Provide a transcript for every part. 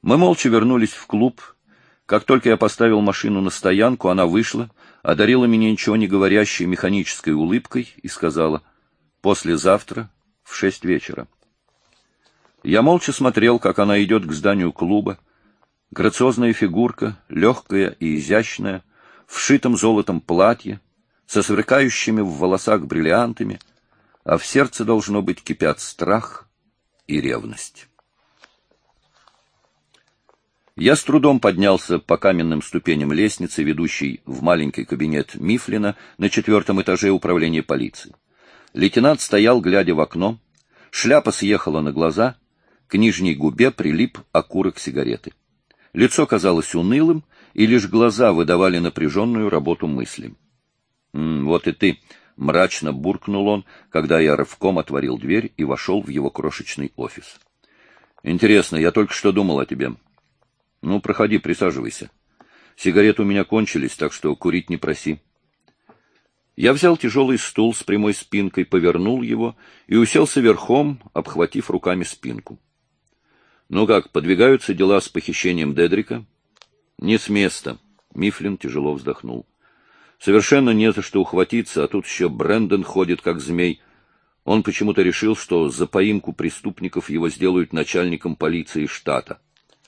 Мы молча вернулись в клуб. Как только я поставил машину на стоянку, она вышла, одарила меня ничего не говорящей механической улыбкой и сказала: «Послезавтра в 6 вечера». Я молча смотрел, как она идет к зданию клуба. Грациозная фигурка, легкая и изящная, в шитом золотом платье, со сверкающими в волосах бриллиантами, а в сердце, должно быть, кипят страх и ревность. Я с трудом поднялся по каменным ступеням лестницы, ведущей в маленький кабинет Мифлина на 4-м этаже управления полиции. Лейтенант стоял, глядя в окно, шляпа съехала на глаза, к нижней губе прилип окурок сигареты. Лицо казалось унылым, и лишь глаза выдавали напряженную работу мысли. «Вот и ты», — мрачно буркнул он, когда я рывком отворил дверь и вошел в его крошечный офис. «Интересно, я только что думал о тебе. Ну, проходи, присаживайся. Сигареты у меня кончились, так что курить не проси». Я взял тяжелый стул с прямой спинкой, повернул его и уселся верхом, обхватив руками спинку. «Ну как, подвигаются дела с похищением Дедрика?» «Не с места», — Мифлин тяжело вздохнул. «Совершенно не за что ухватиться, а тут еще Брэндон ходит как змей. Он почему-то решил, что за поимку преступников его сделают начальником полиции штата».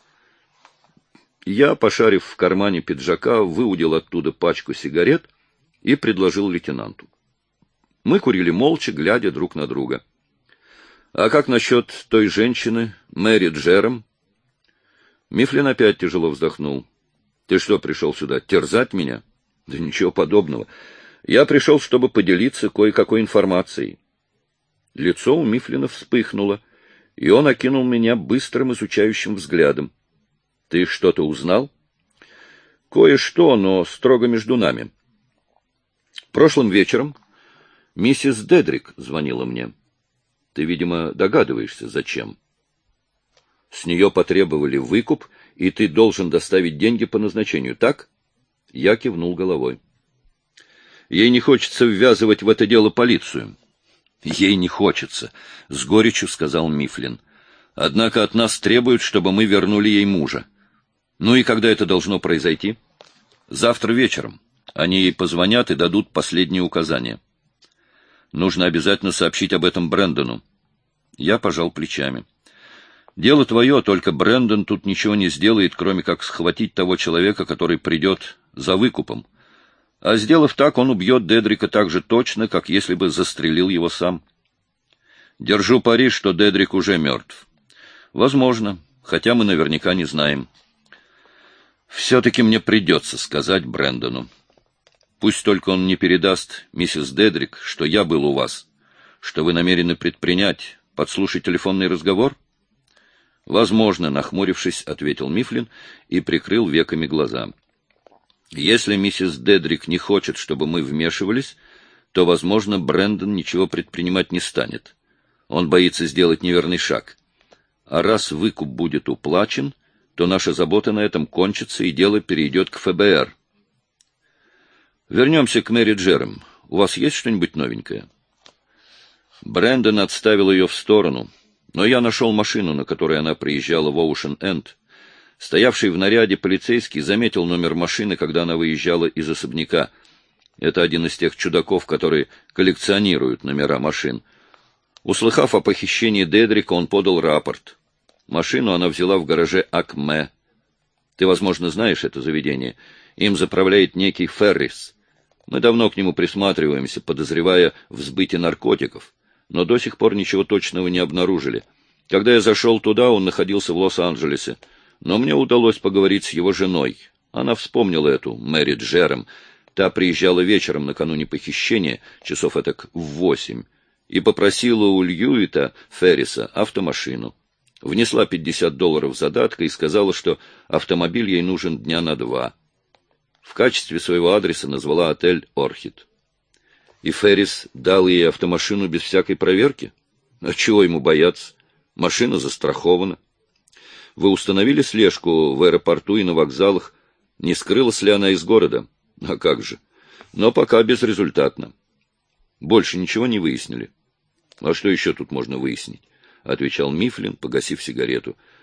Я, пошарив в кармане пиджака, выудил оттуда пачку сигарет и предложил лейтенанту. Мы курили молча, глядя друг на друга. «А как насчет той женщины, Мэри Джером?» Мифлин опять тяжело вздохнул. «Ты что, пришел сюда, терзать меня?» «Да ничего подобного. Я пришел, чтобы поделиться кое-какой информацией». Лицо у Мифлина вспыхнуло, и он окинул меня быстрым изучающим взглядом. «Ты что-то узнал?» «Кое-что, но строго между нами. Прошлым вечером миссис Дедрик звонила мне. Ты, видимо, догадываешься, зачем. С нее потребовали выкуп, и ты должен доставить деньги по назначению, так?» Я кивнул головой. «Ей не хочется ввязывать в это дело полицию». «Ей не хочется», — с горечью сказал Мифлин. «Однако от нас требуют, чтобы мы вернули ей мужа. Ну и когда это должно произойти?» «Завтра вечером. Они ей позвонят и дадут последние указания. Нужно обязательно сообщить об этом Брэндону». Я пожал плечами. «Дело твое, только Брэндон тут ничего не сделает, кроме как схватить того человека, который придет за выкупом. А сделав так, он убьет Дедрика так же точно, как если бы застрелил его сам. Держу пари, что Дедрик уже мертв. Возможно, хотя мы наверняка не знаем. Все-таки мне придется сказать Брэндону. Пусть только он не передаст миссис Дедрик, что я был у вас, что вы намерены предпринять, подслушать телефонный разговор?» «Возможно», — нахмурившись, ответил Мифлин и прикрыл веками глаза. «Если миссис Дедрик не хочет, чтобы мы вмешивались, то, возможно, Брэндон ничего предпринимать не станет. Он боится сделать неверный шаг. А раз выкуп будет уплачен, то наша забота на этом кончится, и дело перейдет к ФБР. Вернемся к Мэри Джером. У вас есть что-нибудь новенькое?» Брэндон отставил ее в сторону, но я нашел машину, на которой она приезжала в Оушен-Энд. Стоявший в наряде полицейский заметил номер машины, когда она выезжала из особняка. Это один из тех чудаков, которые коллекционируют номера машин. Услыхав о похищении Дедрика, он подал рапорт. Машину она взяла в гараже Акме. Ты, возможно, знаешь это заведение. Им заправляет некий Феррис. Мы давно к нему присматриваемся, подозревая в сбыте наркотиков, но до сих пор ничего точного не обнаружили. Когда я зашел туда, он находился в Лос-Анджелесе, но мне удалось поговорить с его женой. Она вспомнила эту Мэри Джером. Та приезжала вечером накануне похищения, часов этак в 8, и попросила у Льюита Ферриса автомашину. Внесла $50 задатка и сказала, что автомобиль ей нужен дня на 2. В качестве своего адреса назвала отель «Орхид». И Феррис дал ей автомашину без всякой проверки? А чего ему бояться? Машина застрахована. Вы установили слежку в аэропорту и на вокзалах? Не скрылась ли она из города? А как же? Но пока безрезультатно. Больше ничего не выяснили. А что еще тут можно выяснить? — отвечал Мифлин, погасив сигарету.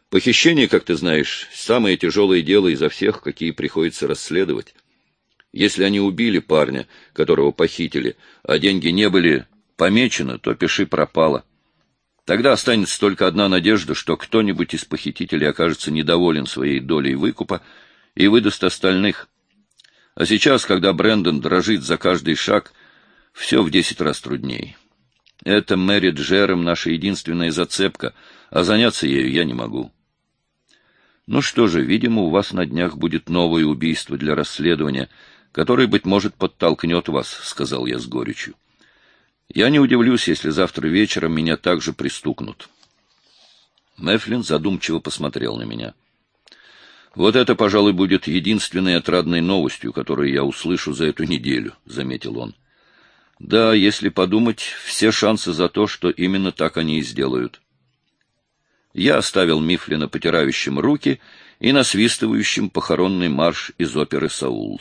Похищение, как ты знаешь, самое тяжелое дело изо всех, какие приходится расследовать. Если они убили парня, которого похитили, а деньги не были помечены, то пиши пропало. Тогда останется только одна надежда, что кто-нибудь из похитителей окажется недоволен своей долей выкупа и выдаст остальных. А сейчас, когда Брэндон дрожит за каждый шаг, все в 10 раз труднее. Это Мэри Джерем наша единственная зацепка, а заняться ею я не могу. Ну что же, видимо, у вас на днях будет новое убийство для расследования, которое, быть может, подтолкнет вас, — сказал я с горечью. Я не удивлюсь, если завтра вечером меня также пристукнут. Мэфлин задумчиво посмотрел на меня. Вот это, пожалуй, будет единственной отрадной новостью, которую я услышу за эту неделю, — заметил он. Да, если подумать, все шансы за то, что именно так они и сделают. Я оставил Мифлина потирающим руки и насвистывающим похоронный марш из оперы «Саул».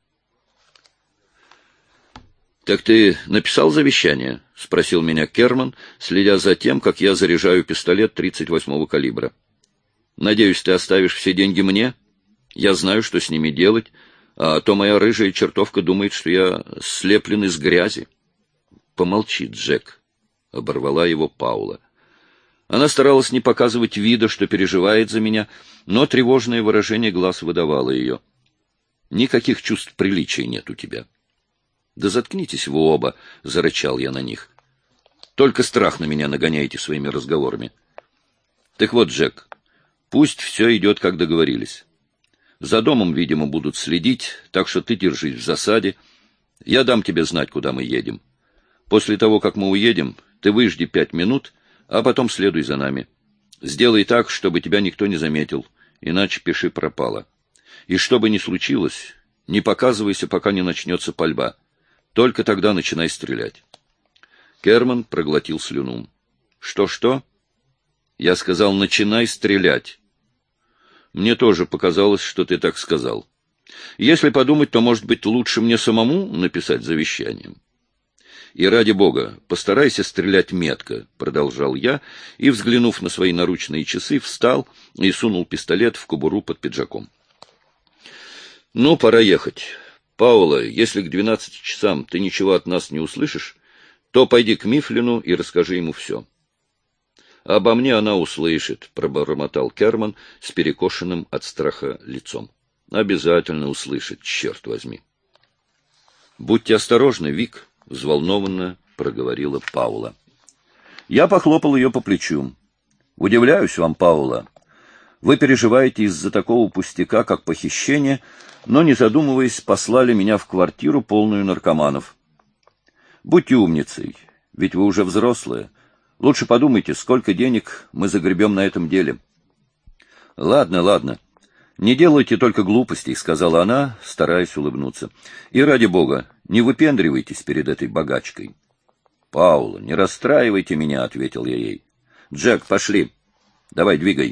«Так ты написал завещание?» — спросил меня Керман, следя за тем, как я заряжаю пистолет 38-го калибра. «Надеюсь, ты оставишь все деньги мне? Я знаю, что с ними делать, а то моя рыжая чертовка думает, что я слеплен из грязи». «Помолчи, Джек», — оборвала его Паула. Она старалась не показывать вида, что переживает за меня, но тревожное выражение глаз выдавало ее. «Никаких чувств приличия нет у тебя». «Да заткнитесь вы оба», — зарычал я на них. «Только страх на меня нагоняете своими разговорами». «Так вот, Джек, пусть все идет, как договорились. За домом, видимо, будут следить, так что ты держись в засаде. Я дам тебе знать, куда мы едем. После того, как мы уедем, ты выжди 5 минут, а потом следуй за нами. Сделай так, чтобы тебя никто не заметил, иначе пиши пропало. И что бы ни случилось, не показывайся, пока не начнется пальба. Только тогда начинай стрелять». Керман проглотил слюну. «Что-что?» «Я сказал, начинай стрелять». «Мне тоже показалось, что ты так сказал. Если подумать, то, может быть, лучше мне самому написать завещание». «И ради бога, постарайся стрелять метко», — продолжал я, и, взглянув на свои наручные часы, встал и сунул пистолет в кобуру под пиджаком. «Ну, пора ехать. Паула, если к 12 часам ты ничего от нас не услышишь, то пойди к Мифлину и расскажи ему все». «Обо мне она услышит», — пробормотал Керман с перекошенным от страха лицом. «Обязательно услышит, черт возьми». «Будьте осторожны, Вик», — взволнованно проговорила Паула. Я похлопал ее по плечу. «Удивляюсь вам, Паула. Вы переживаете из-за такого пустяка, как похищение, но, не задумываясь, послали меня в квартиру, полную наркоманов. Будьте умницей, ведь вы уже взрослая. Лучше подумайте, сколько денег мы загребем на этом деле». «Ладно, ладно. Не делайте только глупостей», — сказала она, стараясь улыбнуться. «И ради бога, не выпендривайтесь перед этой богачкой». «Паула, не расстраивайте меня», — ответил я ей. «Джек, пошли. Давай, двигай».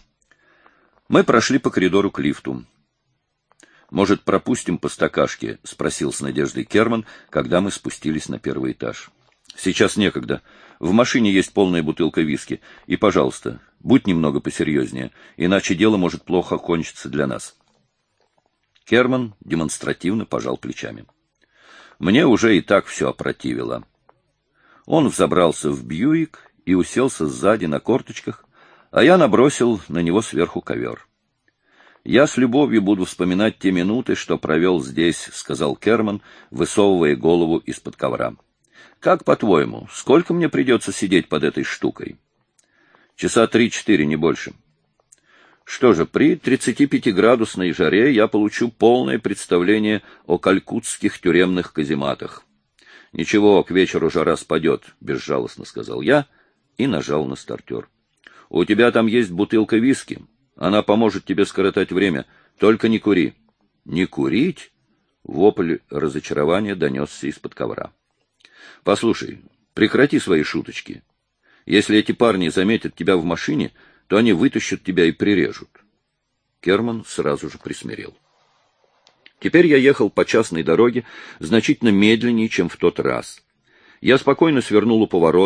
Мы прошли по коридору к лифту. «Может, пропустим по стакашке?» — спросил с надеждой Керман, когда мы спустились на первый этаж. «Сейчас некогда. В машине есть полная бутылка виски. И, пожалуйста, будь немного посерьезнее, иначе дело может плохо кончиться для нас». Керман демонстративно пожал плечами. Мне уже и так все опротивило. Он взобрался в Бьюик и уселся сзади на корточках, а я набросил на него сверху ковер. «Я с любовью буду вспоминать те минуты, что провел здесь», — сказал Керман, высовывая голову из-под ковра. «Как, по-твоему, сколько мне придется сидеть под этой штукой?» «Часа 3-4, не больше». «Что же, при 35-градусной жаре я получу полное представление о калькутских тюремных казематах». «Ничего, к вечеру жара спадет», — безжалостно сказал я и нажал на стартер. «У тебя там есть бутылка виски. Она поможет тебе скоротать время. Только не кури». «Не курить?» — вопль разочарования донесся из-под ковра. «Послушай, прекрати свои шуточки. Если эти парни заметят тебя в машине, то они вытащат тебя и прирежут». Керман сразу же присмирел. Теперь я ехал по частной дороге значительно медленнее, чем в тот раз. Я спокойно свернул у поворота,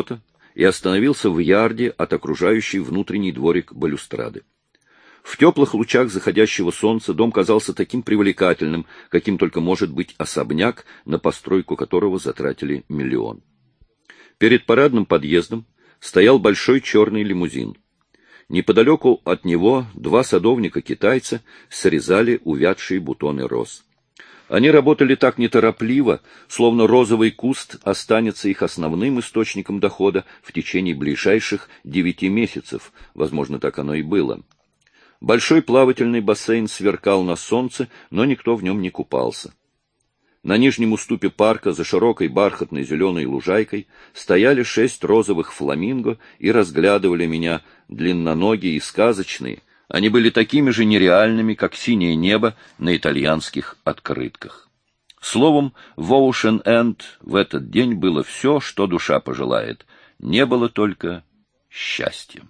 и остановился в ярде от окружающей внутренний дворик балюстрады. В теплых лучах заходящего солнца дом казался таким привлекательным, каким только может быть особняк, на постройку которого затратили миллион. Перед парадным подъездом стоял большой черный лимузин. Неподалеку от него два садовника-китайца срезали увядшие бутоны роз. Они работали так неторопливо, словно розовый куст останется их основным источником дохода в течение ближайших 9 месяцев, возможно, так оно и было. Большой плавательный бассейн сверкал на солнце, но никто в нем не купался. На нижнем уступе парка, за широкой бархатной зеленой лужайкой, стояли 6 розовых фламинго и разглядывали меня, длинноногие и сказочные. Они были такими же нереальными, как синее небо на итальянских открытках. Словом, в Оушен-Энд в этот день было все, что душа пожелает. Не было только счастья.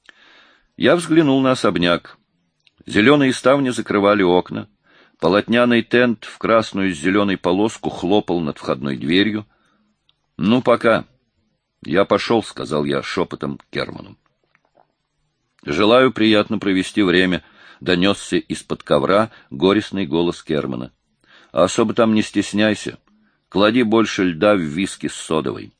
Я взглянул на особняк. Зеленые ставни закрывали окна. Полотняный тент в красную с зеленой полоску хлопал над входной дверью. — Ну, пока. — Я пошел, — сказал я шепотом Керману. — Желаю приятно провести время, — донесся из-под ковра горестный голос Кермана. — А особо там не стесняйся. Клади больше льда в виски с содовой.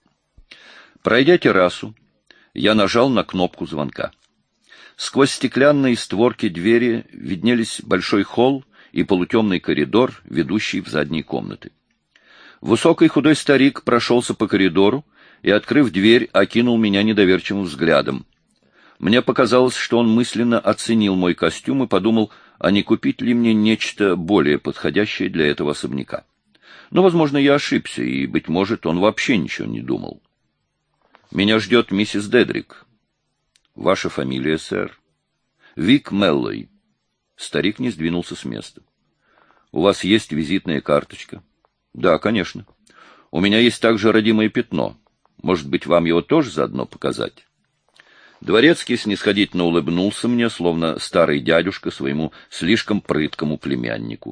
Пройдя террасу, я нажал на кнопку звонка. Сквозь стеклянные створки двери виднелись большой холл и полутемный коридор, ведущий в задние комнаты. Высокий худой старик прошелся по коридору и, открыв дверь, окинул меня недоверчивым взглядом. Мне показалось, что он мысленно оценил мой костюм и подумал, а не купить ли мне нечто более подходящее для этого особняка. Но, возможно, я ошибся, и, быть может, он вообще ничего не думал. «Меня ждет миссис Дедрик». «Ваша фамилия, сэр?» «Вик Меллой». Старик не сдвинулся с места. «У вас есть визитная карточка?» «Да, конечно. У меня есть также родимое пятно. Может быть, вам его тоже заодно показать?» Дворецкий снисходительно улыбнулся мне, словно старый дядюшка своему слишком прыткому племяннику.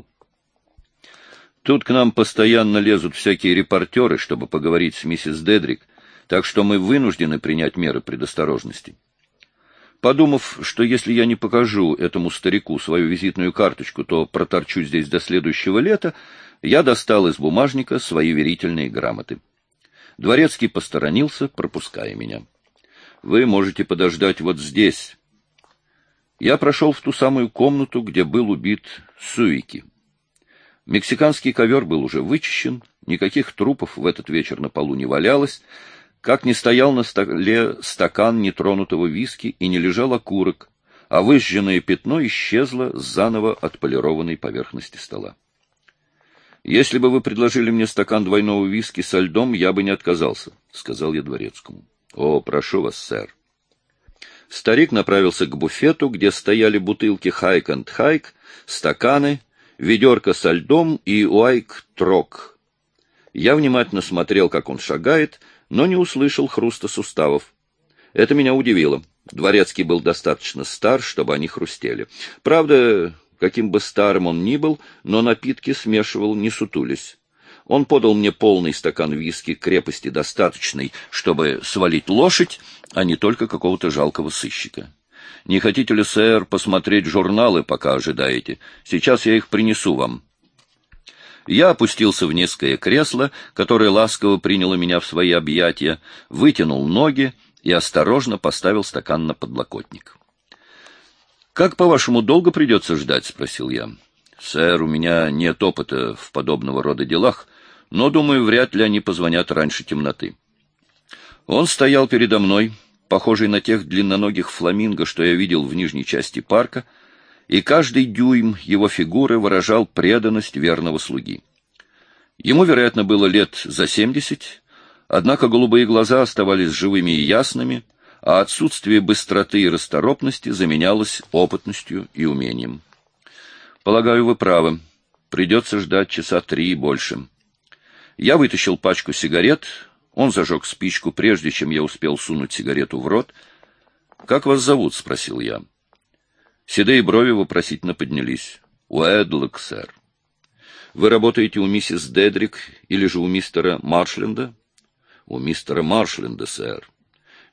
«Тут к нам постоянно лезут всякие репортеры, чтобы поговорить с миссис Дедрик, так что мы вынуждены принять меры предосторожности. Подумав, что если я не покажу этому старику свою визитную карточку, то проторчу здесь до следующего лета, я достал из бумажника свои верительные грамоты. Дворецкий посторонился, пропуская меня. «Вы можете подождать вот здесь». Я прошел в ту самую комнату, где был убит Суики. Мексиканский ковер был уже вычищен, никаких трупов в этот вечер на полу не валялось, как ни стоял на столе стакан нетронутого виски и не лежал окурок, а выжженное пятно исчезло с заново отполированной поверхности стола. «Если бы вы предложили мне стакан двойного виски со льдом, я бы не отказался», — сказал я дворецкому. «О, прошу вас, сэр». Старик направился к буфету, где стояли бутылки «Хайк энд Хайк», стаканы, ведерко со льдом и «Уайк-трок». Я внимательно смотрел, как он шагает, но не услышал хруста суставов. Это меня удивило. Дворецкий был достаточно стар, чтобы они хрустели. Правда, каким бы старым он ни был, но напитки смешивал, не сутулясь. Он подал мне полный стакан виски крепости достаточной, чтобы свалить лошадь, а не только какого-то жалкого сыщика. «Не хотите ли, сэр, посмотреть журналы, пока ожидаете? Сейчас я их принесу вам». Я опустился в низкое кресло, которое ласково приняло меня в свои объятия, вытянул ноги и осторожно поставил стакан на подлокотник. «Как, по-вашему, долго придется ждать?» — спросил я. «Сэр, у меня нет опыта в подобного рода делах, но, думаю, вряд ли они позвонят раньше темноты». Он стоял передо мной, похожий на тех длинноногих фламинго, что я видел в нижней части парка, и каждый дюйм его фигуры выражал преданность верного слуги. Ему, вероятно, было лет за 70, однако голубые глаза оставались живыми и ясными, а отсутствие быстроты и расторопности заменялось опытностью и умением. «Полагаю, вы правы. Придется ждать часа 3 и больше». Я вытащил пачку сигарет, он зажег спичку, прежде чем я успел сунуть сигарету в рот. «Как вас зовут?» — спросил я. Седые брови вопросительно поднялись. «Уэдлок, сэр». «Вы работаете у миссис Дедрик или же у мистера Маршленда?» «У мистера Маршленда, сэр».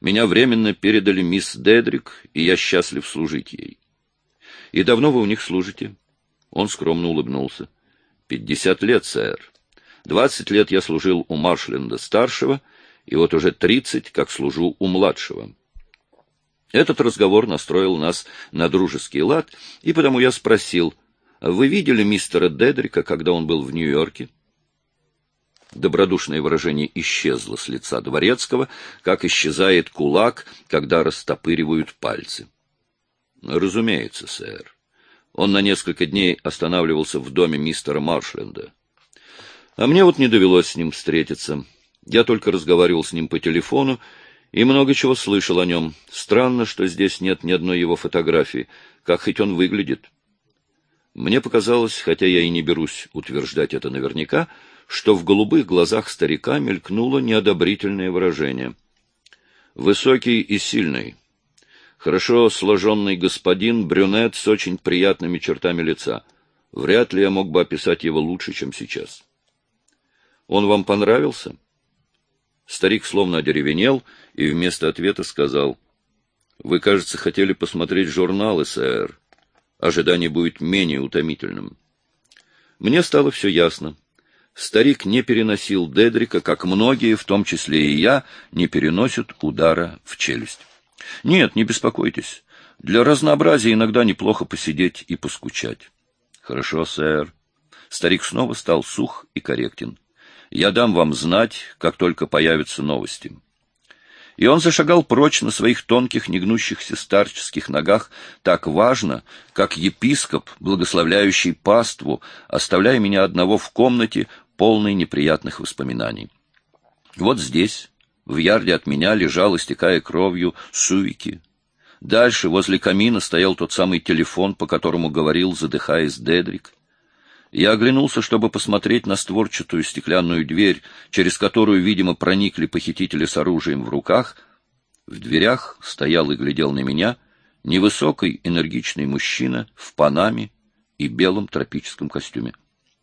Меня временно передали мисс Дедрик, и я счастлив служить ей. И давно вы у них служите? Он скромно улыбнулся. 50 лет, сэр. 20 лет я служил у Маршленда-старшего, и вот уже 30, как служу у младшего. Этот разговор настроил нас на дружеский лад, и потому я спросил, вы видели мистера Дедрика, когда он был в Нью-Йорке? Добродушное выражение исчезло с лица дворецкого, как исчезает кулак, когда растопыривают пальцы. Разумеется, сэр. Он на несколько дней останавливался в доме мистера Маршленда. А мне вот не довелось с ним встретиться. Я только разговаривал с ним по телефону и много чего слышал о нем. Странно, что здесь нет ни одной его фотографии, как хоть он выглядит. Мне показалось, хотя я и не берусь утверждать это наверняка, что в голубых глазах старика мелькнуло неодобрительное выражение. Высокий и сильный, хорошо сложенный господин, брюнет с очень приятными чертами лица. Вряд ли я мог бы описать его лучше, чем сейчас. Он вам понравился? Старик словно одеревенел и вместо ответа сказал: «Вы, кажется, хотели посмотреть журналы, сэр. Ожидание будет менее утомительным». Мне стало все ясно. Старик не переносил Дедрика, как многие, в том числе и я, не переносят удара в челюсть. Нет, не беспокойтесь. Для разнообразия иногда неплохо посидеть и поскучать. Хорошо, сэр. Старик снова стал сух и корректен. Я дам вам знать, как только появятся новости. И он зашагал прочь на своих тонких, негнущихся старческих ногах, так важно, как епископ, благословляющий паству, оставляя меня одного в комнате, полной неприятных воспоминаний. Вот здесь, в ярде от меня, лежал, истекая кровью, Суики. Дальше, возле камина, стоял тот самый телефон, по которому говорил, задыхаясь, Дедрик. Я оглянулся, чтобы посмотреть на створчатую стеклянную дверь, через которую, видимо, проникли похитители с оружием в руках. В дверях стоял и глядел на меня невысокий, энергичный мужчина в панаме и белом тропическом костюме.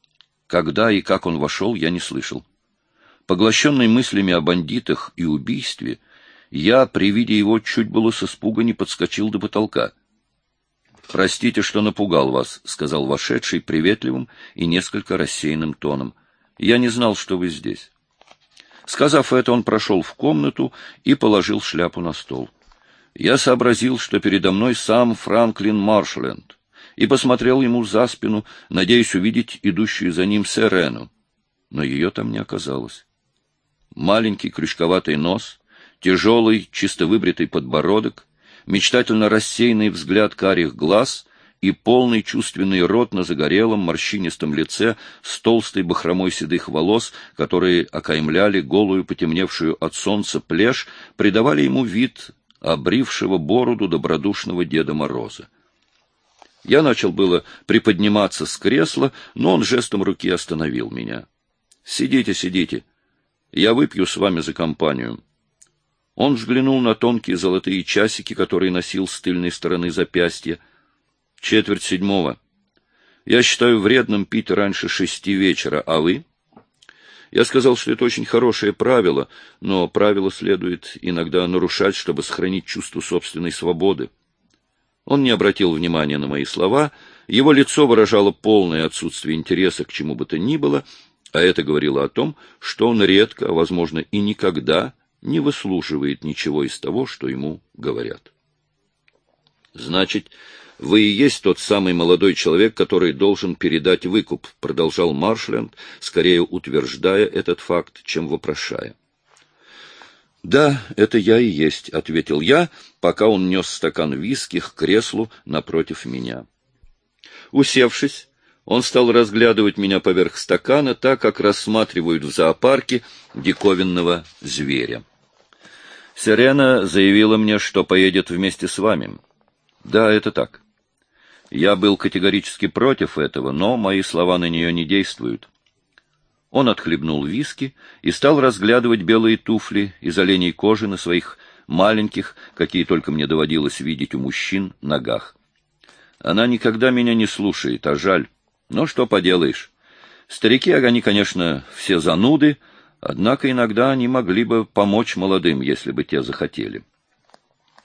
Когда и как он вошел, я не слышал. Поглощенный мыслями о бандитах и убийстве, я при виде его чуть было с испуга не подскочил до потолка. «Простите, что напугал вас», — сказал вошедший приветливым и несколько рассеянным тоном. «Я не знал, что вы здесь». Сказав это, он прошел в комнату и положил шляпу на стол. Я сообразил, что передо мной сам Франклин Маршленд, и посмотрел ему за спину, надеясь увидеть идущую за ним Серену. Но ее там не оказалось. Маленький крючковатый нос, тяжелый, чисто выбритый подбородок, мечтательно рассеянный взгляд карих глаз и полный чувственный рот на загорелом морщинистом лице с толстой бахромой седых волос, которые окаймляли голую, потемневшую от солнца плешь, придавали ему вид обрившего бороду добродушного Деда Мороза. Я начал было приподниматься с кресла, но он жестом руки остановил меня. «Сидите, сидите. Я выпью с вами за компанию». Он взглянул на тонкие золотые часики, которые носил с тыльной стороны запястья. 7:45. Я считаю вредным пить раньше 6 вечера, а вы? Я сказал, что это очень хорошее правило, но правило следует иногда нарушать, чтобы сохранить чувство собственной свободы. Он не обратил внимания на мои слова, его лицо выражало полное отсутствие интереса к чему бы то ни было, а это говорило о том, что он редко, а, возможно, и никогда не выслушивает ничего из того, что ему говорят. «Значит, вы и есть тот самый молодой человек, который должен передать выкуп», — продолжал Маршленд, скорее утверждая этот факт, чем вопрошая. «Да, это я и есть», — ответил я, пока он нес стакан виски к креслу напротив меня. Усевшись, он стал разглядывать меня поверх стакана, так как рассматривают в зоопарке диковинного зверя. «Сирена заявила мне, что поедет вместе с вами». «Да, это так». Я был категорически против этого, но мои слова на нее не действуют. Он отхлебнул виски и стал разглядывать белые туфли из оленей кожи на своих маленьких, какие только мне доводилось видеть у мужчин, ногах. Она никогда меня не слушает, а жаль. Но что поделаешь. Старики, они, конечно, все зануды, однако иногда они могли бы помочь молодым, если бы те захотели.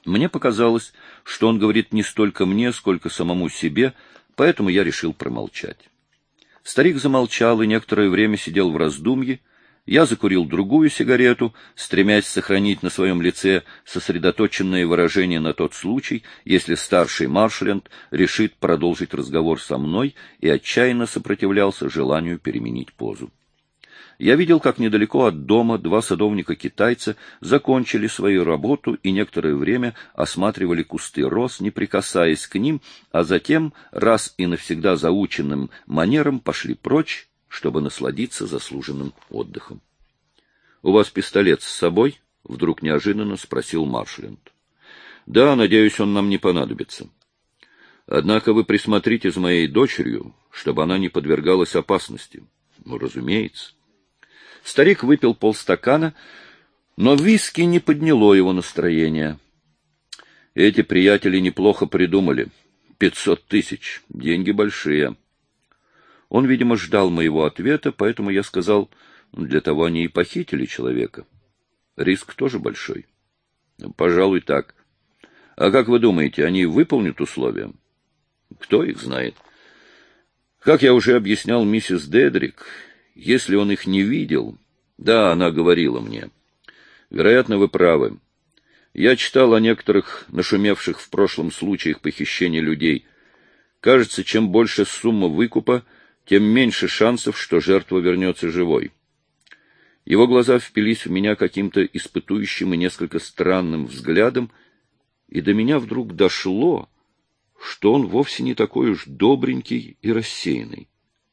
Мне показалось, что он говорит не столько мне, сколько самому себе, поэтому я решил промолчать. Старик замолчал и некоторое время сидел в раздумье. Я закурил другую сигарету, стремясь сохранить на своем лице сосредоточенное выражение на тот случай, если старший Маршленд решит продолжить разговор со мной, и отчаянно сопротивлялся желанию переменить позу. Я видел, как недалеко от дома два садовника-китайца закончили свою работу и некоторое время осматривали кусты роз, не прикасаясь к ним, а затем, раз и навсегда заученным манером, пошли прочь, чтобы насладиться заслуженным отдыхом. — У вас пистолет с собой? — вдруг неожиданно спросил Маршленд. — Да, надеюсь, он нам не понадобится. Однако вы присмотрите за моей дочерью, чтобы она не подвергалась опасности. — Ну, разумеется. Старик выпил полстакана, но виски не подняло его настроение. Эти приятели неплохо придумали. 500 тысяч. Деньги большие. Он, видимо, ждал моего ответа, поэтому я сказал, для того они и похитили человека. Риск тоже большой. Пожалуй, так. А как вы думаете, они выполнят условия? Кто их знает? Как я уже объяснял миссис Дедрик, если он их не видел... Да, она говорила мне. Вероятно, вы правы. Я читал о некоторых нашумевших в прошлом случаях похищения людей. Кажется, чем больше сумма выкупа, тем меньше шансов, что жертва вернется живой. Его глаза впились в меня каким-то испытующим и несколько странным взглядом, и до меня вдруг дошло, что он вовсе не такой уж добренький и рассеянный.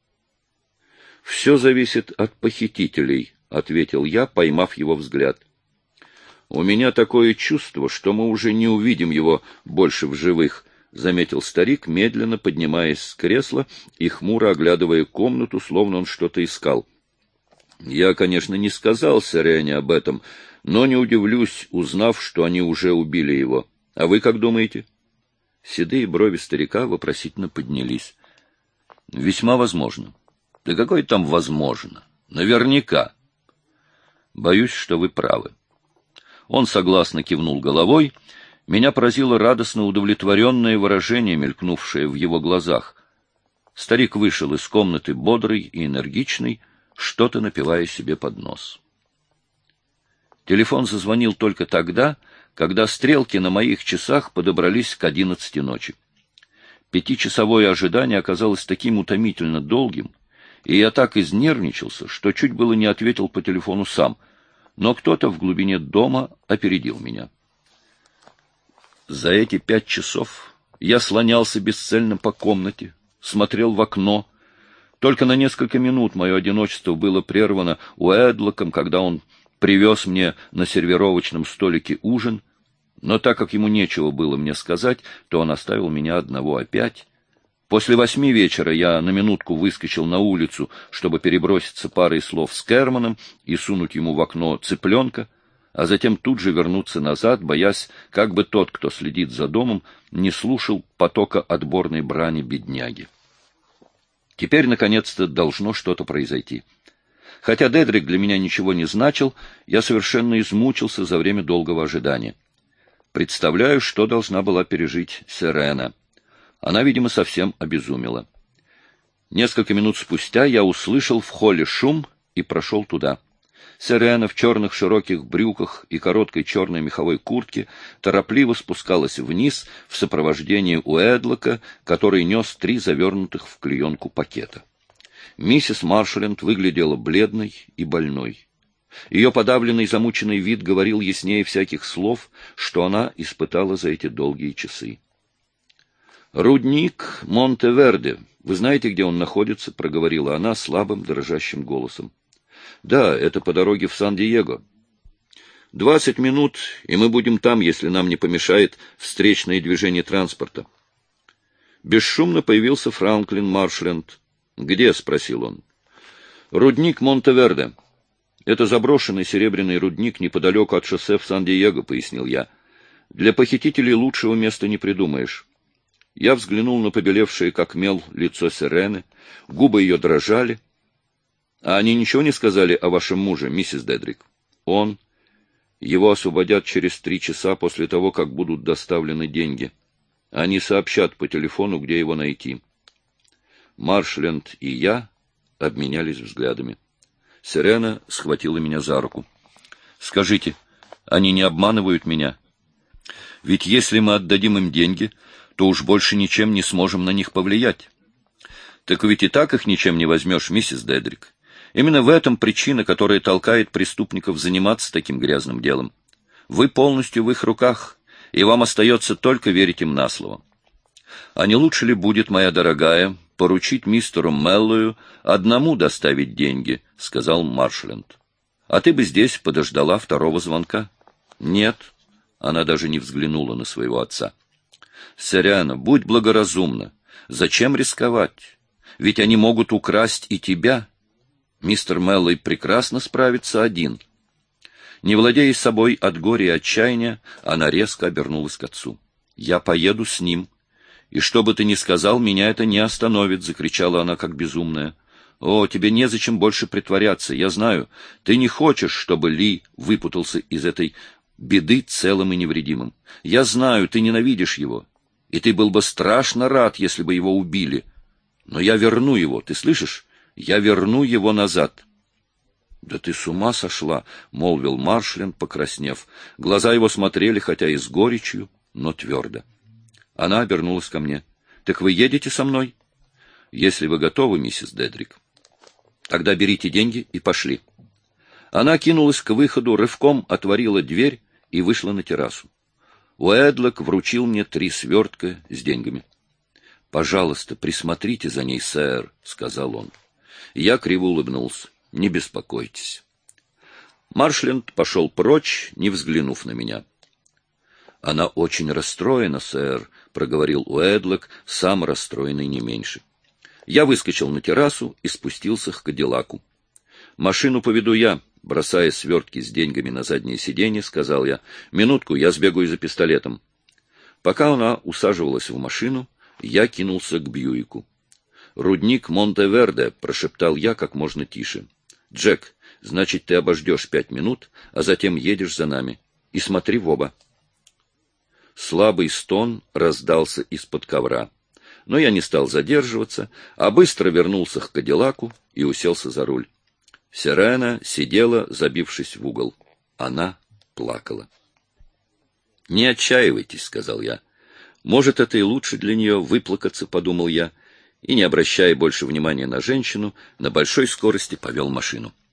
«Все зависит от похитителей», — ответил я, поймав его взгляд. «У меня такое чувство, что мы уже не увидим его больше в живых», — заметил старик, медленно поднимаясь с кресла и хмуро оглядывая комнату, словно он что-то искал. «Я, конечно, не сказал Сирене об этом, но не удивлюсь, узнав, что они уже убили его. А вы как думаете?» Седые брови старика вопросительно поднялись. «Весьма возможно». Да какое там возможно? Наверняка. Боюсь, что вы правы. Он согласно кивнул головой. Меня поразило радостно удовлетворенное выражение, мелькнувшее в его глазах. Старик вышел из комнаты бодрый и энергичный, что-то напевая себе под нос. Телефон зазвонил только тогда, когда стрелки на моих часах подобрались к 11 ночи. 5-часовое ожидание оказалось таким утомительно долгим, и я так изнервничался, что чуть было не ответил по телефону сам, но кто-то в глубине дома опередил меня. За эти 5 часов я слонялся бесцельно по комнате, смотрел в окно. Только на несколько минут мое одиночество было прервано Уэдлоком, когда он привез мне на сервировочном столике ужин, но так как ему нечего было мне сказать, то он оставил меня одного опять. После 8 вечера я на минутку выскочил на улицу, чтобы переброситься парой слов с Керманом и сунуть ему в окно цыпленка, а затем тут же вернуться назад, боясь, как бы тот, кто следит за домом, не слушал потока отборной брани бедняги. Теперь, наконец-то, должно что-то произойти. Хотя Дедрик для меня ничего не значил, я совершенно измучился за время долгого ожидания. Представляю, что должна была пережить Сирена. Она, видимо, совсем обезумела. Несколько минут спустя я услышал в холле шум и прошел туда. Сирена в черных широких брюках и короткой черной меховой куртке торопливо спускалась вниз в сопровождении Уэдлока, который нес 3 завернутых в клеенку пакета. Миссис Маршленд выглядела бледной и больной. Ее подавленный, замученный вид говорил яснее всяких слов, что она испытала за эти долгие часы. «Рудник Монте-Верде. Вы знаете, где он находится?» — проговорила она слабым, дрожащим голосом. «Да, это по дороге в Сан-Диего. 20 минут, и мы будем там, если нам не помешает встречное движение транспорта». Бесшумно появился Франклин Маршленд. «Где?» — спросил он. «Рудник Монте-Верде. Это заброшенный серебряный рудник неподалеку от шоссе в Сан-Диего», — пояснил я. «Для похитителей лучшего места не придумаешь». Я взглянул на побелевшее, как мел, лицо Сирены. Губы ее дрожали. — А они ничего не сказали о вашем муже, миссис Дедрик? Он. Его освободят через 3 часа после того, как будут доставлены деньги. Они сообщат по телефону, где его найти. Маршленд и я обменялись взглядами. Сирена схватила меня за руку. «Скажите, они не обманывают меня? Ведь если мы отдадим им деньги, то уж больше ничем не сможем на них повлиять». «Так ведь и так их ничем не возьмешь, миссис Дедрик. Именно в этом причина, которая толкает преступников заниматься таким грязным делом. Вы полностью в их руках, и вам остается только верить им на слово. А не лучше ли будет, моя дорогая, поручить мистеру Меллою одному доставить деньги?» — сказал Маршленд. «А ты бы здесь подождала второго звонка». «Нет». Она даже не взглянула на своего отца. «Сирена, будь благоразумна. Зачем рисковать? Ведь они могут украсть и тебя. Мистер Меллой прекрасно справится один». Не владея собой от горя и отчаяния, она резко обернулась к отцу. «Я поеду с ним. И что бы ты ни сказал, меня это не остановит», — закричала она, как безумная. «О, тебе незачем больше притворяться. Я знаю, ты не хочешь, чтобы Ли выпутался из этой беды целым и невредимым. Я знаю, ты ненавидишь его, и ты был бы страшно рад, если бы его убили. Но я верну его, ты слышишь? Я верну его назад». «Да ты с ума сошла», — молвил Маршленд, покраснев. Глаза его смотрели, хотя и с горечью, но твердо. Она обернулась ко мне. «Так вы едете со мной?» «Если вы готовы, миссис Дедрик. Тогда берите деньги и пошли». Она кинулась к выходу, рывком отворила дверь и вышла на террасу. Уэдлок вручил мне 3 свертка с деньгами. «Пожалуйста, присмотрите за ней, сэр», — сказал он. Я криво улыбнулся. «Не беспокойтесь». Маршленд пошел прочь, не взглянув на меня. «Она очень расстроена, сэр», — проговорил Уэдлок, сам расстроенный не меньше. Я выскочил на террасу и спустился к Кадиллаку. «Машину поведу я», — бросая свертки с деньгами на заднее сиденье, сказал я. «Минутку, я сбегаю за пистолетом». Пока она усаживалась в машину, я кинулся к Бьюику. «Рудник Монте-Верде», — прошептал я как можно тише. «Джек, значит, ты обождешь 5 минут, а затем едешь за нами. И смотри в оба». Слабый стон раздался из-под ковра. Но я не стал задерживаться, а быстро вернулся к Кадиллаку и уселся за руль. Сирена сидела, забившись в угол. Она плакала. «Не отчаивайтесь», — сказал я. «Может, это и лучше для нее выплакаться», — подумал я, и, не обращая больше внимания на женщину, на большой скорости повел машину.